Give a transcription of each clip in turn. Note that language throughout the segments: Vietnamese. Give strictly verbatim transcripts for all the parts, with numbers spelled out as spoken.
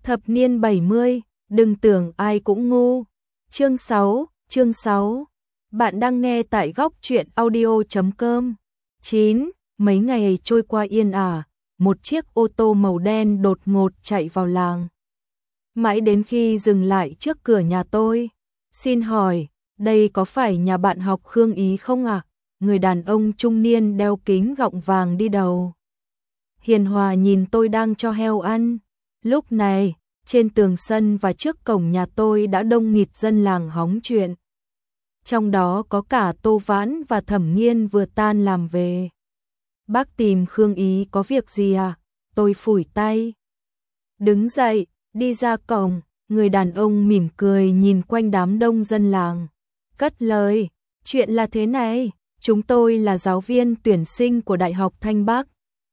Thập niên bảy mươi, đừng tưởng ai cũng ngu. Chương sáu, chương sáu. Bạn đang nghe tại góc truyện audio chấm com. chín. Mấy ngày trôi qua yên ả, một chiếc ô tô màu đen đột ngột chạy vào làng. Mãi đến khi dừng lại trước cửa nhà tôi. Xin hỏi, đây có phải nhà bạn học Khương Ý không ạ? À? Người đàn ông trung niên đeo kính gọng vàng đi đầu. Hiền hòa nhìn tôi đang cho heo ăn. Lúc này, trên tường sân và trước cổng nhà tôi đã đông nghịt dân làng hóng chuyện. Trong đó có cả Tô Vãn và Thẩm Nghiên vừa tan làm về. Bác tìm Khương Ý có việc gì à? Tôi phủi tay. Đứng dậy, đi ra cổng, người đàn ông mỉm cười nhìn quanh đám đông dân làng. Cất lời, chuyện là thế này, chúng tôi là giáo viên tuyển sinh của Đại học Thanh Bắc.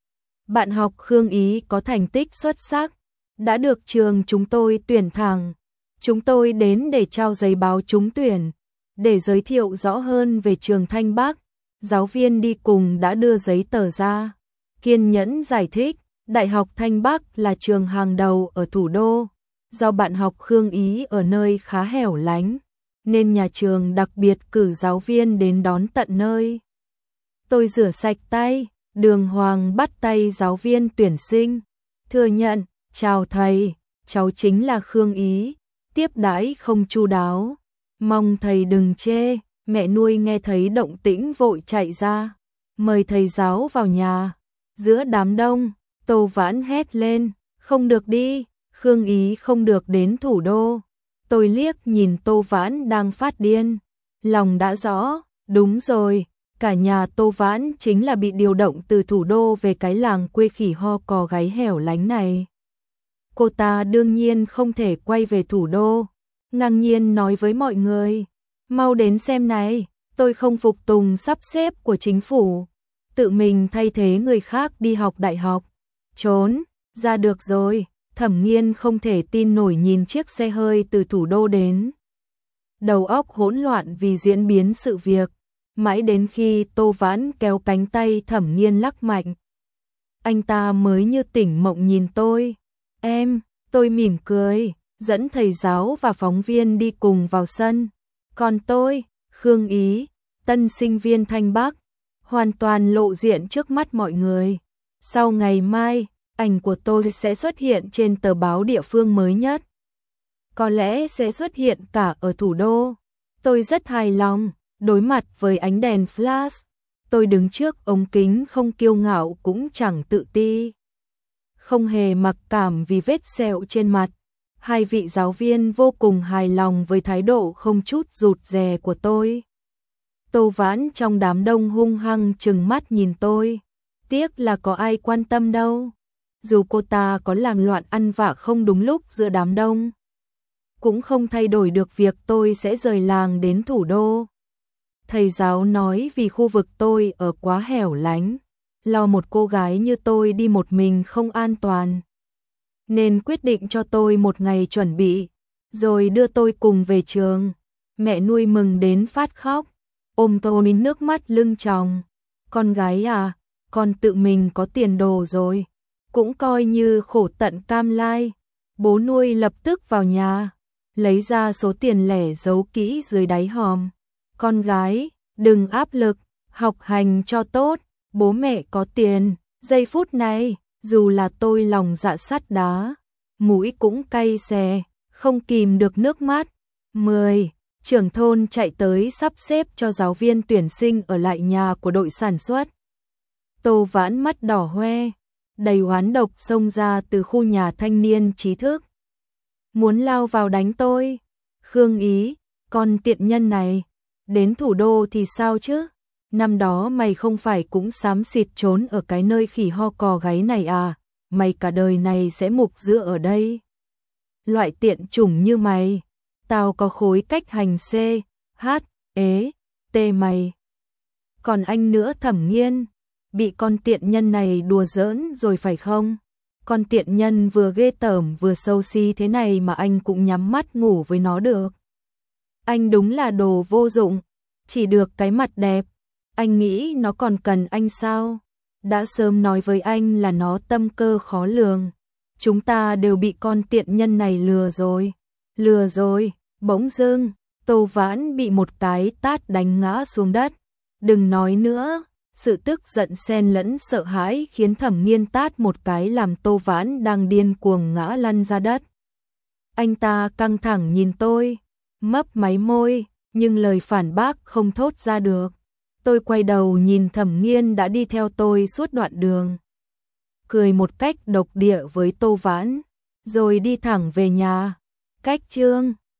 Bạn học Khương Ý có thành tích xuất sắc, đã được trường chúng tôi tuyển thẳng. Chúng tôi đến để trao giấy báo trúng tuyển, để giới thiệu rõ hơn về trường Thanh Bắc. Giáo viên đi cùng đã đưa giấy tờ ra, kiên nhẫn giải thích, Đại học Thanh Bắc là trường hàng đầu ở thủ đô. Do bạn học Khương Ý ở nơi khá hẻo lánh, nên nhà trường đặc biệt cử giáo viên đến đón tận nơi. Tôi rửa sạch tay, đường hoàng bắt tay giáo viên tuyển sinh, thừa nhận, chào thầy, cháu chính là Khương Ý, tiếp đãi không chu đáo, mong thầy đừng chê. Mẹ nuôi nghe thấy động tĩnh vội chạy ra, mời thầy giáo vào nhà. Giữa đám đông, Tô Vãn hét lên, không được đi, Khương Ý không được đến thủ đô. Tôi liếc nhìn Tô Vãn đang phát điên, lòng đã rõ, đúng rồi, cả nhà Tô Vãn chính là bị điều động từ thủ đô về cái làng quê khỉ ho cò gáy hẻo lánh này. Cô ta đương nhiên không thể quay về thủ đô, ngang nhiên nói với mọi người. Mau đến xem này, tôi không phục tùng sắp xếp của chính phủ, tự mình thay thế người khác đi học đại học. Trốn, ra được rồi, Thẩm Nghiên không thể tin nổi nhìn chiếc xe hơi từ thủ đô đến. Đầu óc hỗn loạn vì diễn biến sự việc, mãi đến khi Tô Vãn kéo cánh tay Thẩm Nghiên lắc mạnh. Anh ta mới như tỉnh mộng nhìn tôi. Em, tôi mỉm cười, dẫn thầy giáo và phóng viên đi cùng vào sân. Còn tôi, Khương Ý, tân sinh viên Thanh Bắc, hoàn toàn lộ diện trước mắt mọi người. Sau ngày mai, ảnh của tôi sẽ xuất hiện trên tờ báo địa phương mới nhất. Có lẽ sẽ xuất hiện cả ở thủ đô. Tôi rất hài lòng, đối mặt với ánh đèn flash. Tôi đứng trước ống kính không kiêu ngạo cũng chẳng tự ti. Không hề mặc cảm vì vết sẹo trên mặt. Hai vị giáo viên vô cùng hài lòng với thái độ không chút rụt rè của tôi. Tô Vãn trong đám đông hung hăng trừng mắt nhìn tôi. Tiếc là có ai quan tâm đâu. Dù cô ta có làm loạn ăn vạ không đúng lúc giữa đám đông, cũng không thay đổi được việc tôi sẽ rời làng đến thủ đô. Thầy giáo nói vì khu vực tôi ở quá hẻo lánh, lo một cô gái như tôi đi một mình không an toàn, nên quyết định cho tôi một ngày chuẩn bị, rồi đưa tôi cùng về trường. Mẹ nuôi mừng đến phát khóc, ôm tôi nước mắt lưng tròng. Con gái à, con tự mình có tiền đồ rồi, cũng coi như khổ tận cam lai. Bố nuôi lập tức vào nhà, lấy ra số tiền lẻ giấu kỹ dưới đáy hòm. Con gái, đừng áp lực, học hành cho tốt, bố mẹ có tiền. Giây phút này, dù là tôi lòng dạ sắt đá, mũi cũng cay xè, không kìm được nước mắt. mười. Trưởng thôn chạy tới sắp xếp cho giáo viên tuyển sinh ở lại nhà của đội sản xuất. Tô Vãn mắt đỏ hoe, đầy oán độc xông ra từ khu nhà thanh niên trí thức. Muốn lao vào đánh tôi. Khương Ý, con tiện nhân này, đến thủ đô thì sao chứ? Năm đó mày không phải cũng xám xịt trốn ở cái nơi khỉ ho cò gáy này à? Mày cả đời này sẽ mục giữa ở đây. Loại tiện chủng như mày, tao có khối cách hành C, H, ế, T mày. Còn anh nữa Thẩm Nghiên, bị con tiện nhân này đùa giỡn rồi phải không? Con tiện nhân vừa ghê tởm vừa xấu xí thế này mà anh cũng nhắm mắt ngủ với nó được. Anh đúng là đồ vô dụng, chỉ được cái mặt đẹp. Anh nghĩ nó còn cần anh sao? Đã sớm nói với anh là nó tâm cơ khó lường, chúng ta đều bị con tiện nhân này lừa rồi, lừa rồi, bỗng dưng, Tô Vãn bị một cái tát đánh ngã xuống đất. Đừng nói nữa, sự tức giận xen lẫn sợ hãi khiến Thẩm Nghiên tát một cái làm Tô Vãn đang điên cuồng ngã lăn ra đất. Anh ta căng thẳng nhìn tôi, mấp máy môi, nhưng lời phản bác không thốt ra được. Tôi quay đầu nhìn Thẩm Nghiên đã đi theo tôi suốt đoạn đường. Cười một cách độc địa với Tô Vãn, rồi đi thẳng về nhà. Cách chương